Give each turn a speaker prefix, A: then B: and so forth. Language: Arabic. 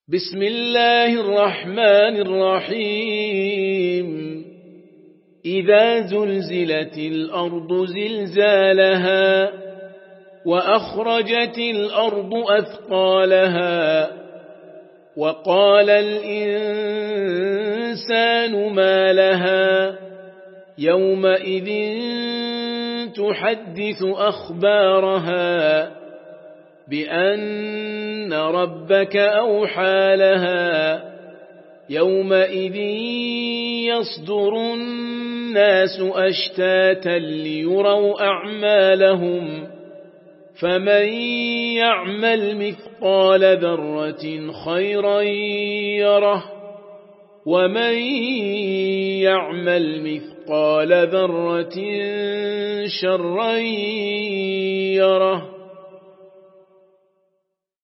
A: بسم الله الرحمن الرحيم إذا زلزلت الأرض زلزالها وأخرجت الأرض أثقالها وقال الإنسان ما لها يومئذ تحدث أخبارها بأن ربك أوحى لها يومئذ يصدر الناس أشتاتا ليروا أعمالهم فمن يعمل مثقال ذرة خيرا يره ومن يعمل مثقال ذرة شرا يره